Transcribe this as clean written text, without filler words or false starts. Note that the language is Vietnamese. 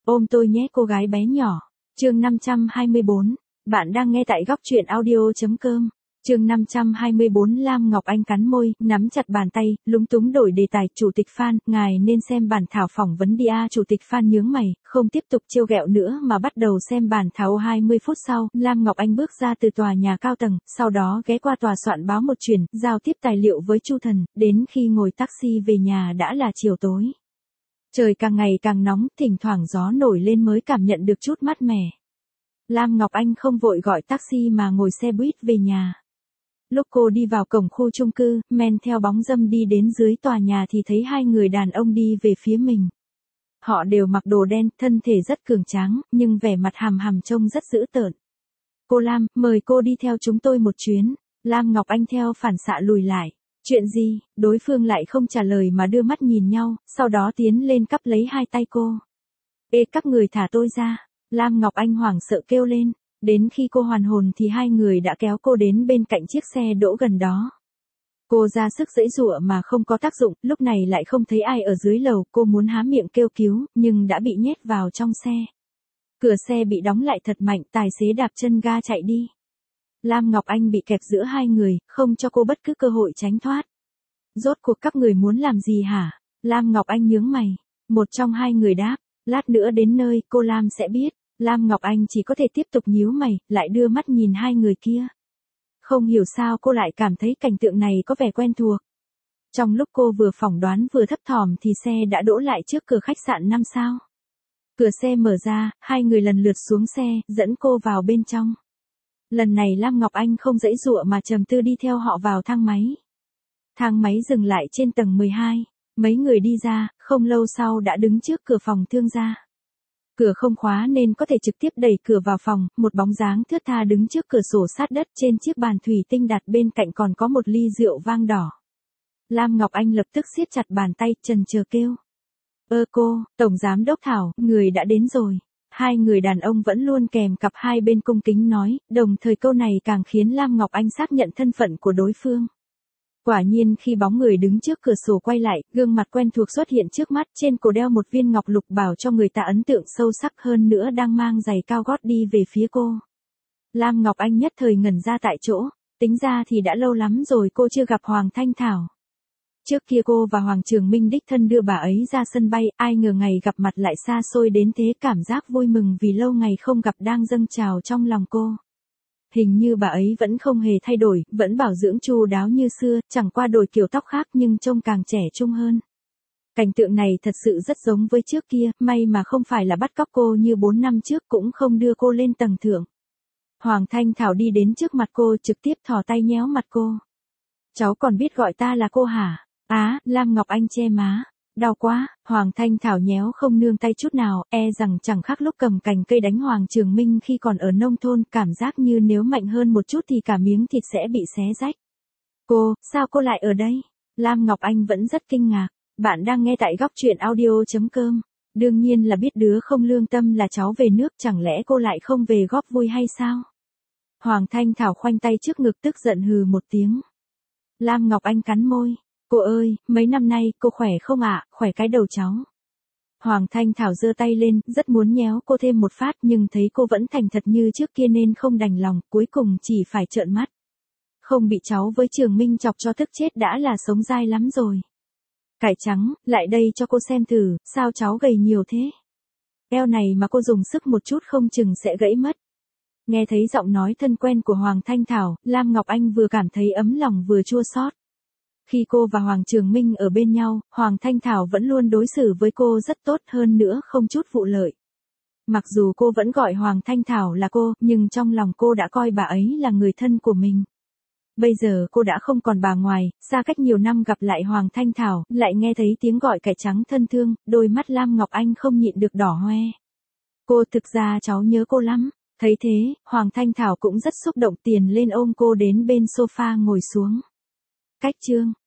Ôm tôi nhé cô gái bé nhỏ. Chương 524. Bạn đang nghe tại góc truyện audio.com. Chương 524. Lam Ngọc Anh cắn môi, nắm chặt bàn tay, lúng túng đổi đề tài. Chủ tịch Phan, ngài nên xem bản thảo phỏng vấn đi a. Chủ tịch Phan nhướng mày, không tiếp tục trêu ghẹo nữa mà bắt đầu xem bản thảo. 20 phút sau, Lam Ngọc Anh bước ra từ tòa nhà cao tầng, sau đó ghé qua tòa soạn báo một chuyển, giao tiếp tài liệu với Chu Thần, đến khi ngồi taxi về nhà đã là chiều tối. Trời càng ngày càng nóng, thỉnh thoảng gió nổi lên mới cảm nhận được chút mát mẻ. Lam Ngọc Anh không vội gọi taxi mà ngồi xe buýt về nhà. Lúc cô đi vào cổng khu chung cư, men theo bóng râm đi đến dưới tòa nhà thì thấy hai người đàn ông đi về phía mình. Họ đều mặc đồ đen, thân thể rất cường tráng, nhưng vẻ mặt hàm hàm trông rất dữ tợn. Cô Lam, mời cô đi theo chúng tôi một chuyến. Lam Ngọc Anh theo phản xạ lùi lại. Chuyện gì? Đối phương lại không trả lời mà đưa mắt nhìn nhau, sau đó tiến lên cắp lấy hai tay cô. Ê, các người thả tôi ra. Lam Ngọc Anh hoảng sợ kêu lên. Đến khi cô hoàn hồn thì hai người đã kéo cô đến bên cạnh chiếc xe đỗ gần đó. Cô ra sức giãy giụa mà không có tác dụng, lúc này lại không thấy ai ở dưới lầu, cô muốn há miệng kêu cứu, nhưng đã bị nhét vào trong xe. Cửa xe bị đóng lại thật mạnh, tài xế đạp chân ga chạy đi. Lam Ngọc Anh bị kẹp giữa hai người, không cho cô bất cứ cơ hội tránh thoát. Rốt cuộc các người muốn làm gì hả? Lam Ngọc Anh nhướng mày. Một trong hai người đáp, lát nữa đến nơi, cô Lam sẽ biết. Lam Ngọc Anh chỉ có thể tiếp tục nhíu mày, lại đưa mắt nhìn hai người kia. Không hiểu sao cô lại cảm thấy cảnh tượng này có vẻ quen thuộc. Trong lúc cô vừa phỏng đoán vừa thấp thỏm thì xe đã đỗ lại trước cửa khách sạn 5 sao. Cửa xe mở ra, hai người lần lượt xuống xe, dẫn cô vào bên trong. Lần này Lam Ngọc Anh không giãy giụa mà trầm tư đi theo họ vào thang máy. Thang máy dừng lại trên tầng 12. Mấy người đi ra, không lâu sau đã đứng trước cửa phòng thương gia. Cửa không khóa nên có thể trực tiếp đẩy cửa vào phòng, một bóng dáng thướt tha đứng trước cửa sổ sát đất, trên chiếc bàn thủy tinh đặt bên cạnh còn có một ly rượu vang đỏ. Lam Ngọc Anh lập tức siết chặt bàn tay, chần chờ kêu. Cô, Tổng Giám Đốc Thảo, người đã đến rồi. Hai người đàn ông vẫn luôn kèm cặp hai bên cung kính nói, đồng thời câu này càng khiến Lam Ngọc Anh xác nhận thân phận của đối phương. Quả nhiên khi bóng người đứng trước cửa sổ quay lại, gương mặt quen thuộc xuất hiện trước mắt, trên cổ đeo một viên ngọc lục bảo cho người ta ấn tượng sâu sắc, hơn nữa đang mang giày cao gót đi về phía cô. Lam Ngọc Anh nhất thời ngẩn ra tại chỗ, tính ra thì đã lâu lắm rồi cô chưa gặp Hoàng Thanh Thảo. Trước kia cô và Hoàng Trường Minh đích thân đưa bà ấy ra sân bay, ai ngờ ngày gặp mặt lại xa xôi đến thế, cảm giác vui mừng vì lâu ngày không gặp đang dâng trào trong lòng cô. Hình như bà ấy vẫn không hề thay đổi, vẫn bảo dưỡng chu đáo như xưa, chẳng qua đổi kiểu tóc khác nhưng trông càng trẻ trung hơn. Cảnh tượng này thật sự rất giống với trước kia, may mà không phải là bắt cóc cô như 4 năm trước, cũng không đưa cô lên tầng thượng. Hoàng Thanh Thảo đi đến trước mặt cô, trực tiếp thò tay nhéo mặt cô. Cháu còn biết gọi ta là cô hả? Lam Ngọc Anh che má. Đau quá. Hoàng Thanh Thảo nhéo không nương tay chút nào, rằng chẳng khác lúc cầm cành cây đánh Hoàng Trường Minh khi còn ở nông thôn, cảm giác như nếu mạnh hơn một chút thì cả miếng thịt sẽ bị xé rách. Cô, sao cô lại ở đây? Lam Ngọc Anh vẫn rất kinh ngạc. Bạn đang nghe tại góc truyện audio.com. Đương nhiên là biết đứa không lương tâm là cháu về nước, chẳng lẽ cô lại không về góp vui hay sao? Hoàng Thanh Thảo khoanh tay trước ngực tức giận hừ một tiếng. Lam Ngọc Anh cắn môi. Cô ơi, mấy năm nay, cô khỏe không ạ? Khỏe cái đầu cháu. Hoàng Thanh Thảo giơ tay lên, rất muốn nhéo cô thêm một phát nhưng thấy cô vẫn thành thật như trước kia nên không đành lòng, cuối cùng chỉ phải trợn mắt. Không bị cháu với Trường Minh chọc cho tức chết đã là sống dai lắm rồi. Cải trắng, lại đây cho cô xem thử, sao cháu gầy nhiều thế? Eo này mà cô dùng sức một chút không chừng sẽ gãy mất. Nghe thấy giọng nói thân quen của Hoàng Thanh Thảo, Lam Ngọc Anh vừa cảm thấy ấm lòng vừa chua xót. Khi cô và Hoàng Trường Minh ở bên nhau, Hoàng Thanh Thảo vẫn luôn đối xử với cô rất tốt, hơn nữa không chút vụ lợi. Mặc dù cô vẫn gọi Hoàng Thanh Thảo là cô, nhưng trong lòng cô đã coi bà ấy là người thân của mình. Bây giờ cô đã không còn bà ngoài, xa cách nhiều năm gặp lại Hoàng Thanh Thảo, lại nghe thấy tiếng gọi cải trắng thân thương, đôi mắt Lam Ngọc Anh không nhịn được đỏ hoe. Cô, thực ra cháu nhớ cô lắm. Thấy thế, Hoàng Thanh Thảo cũng rất xúc động, tiền lên ôm cô đến bên sofa ngồi xuống. Cách chương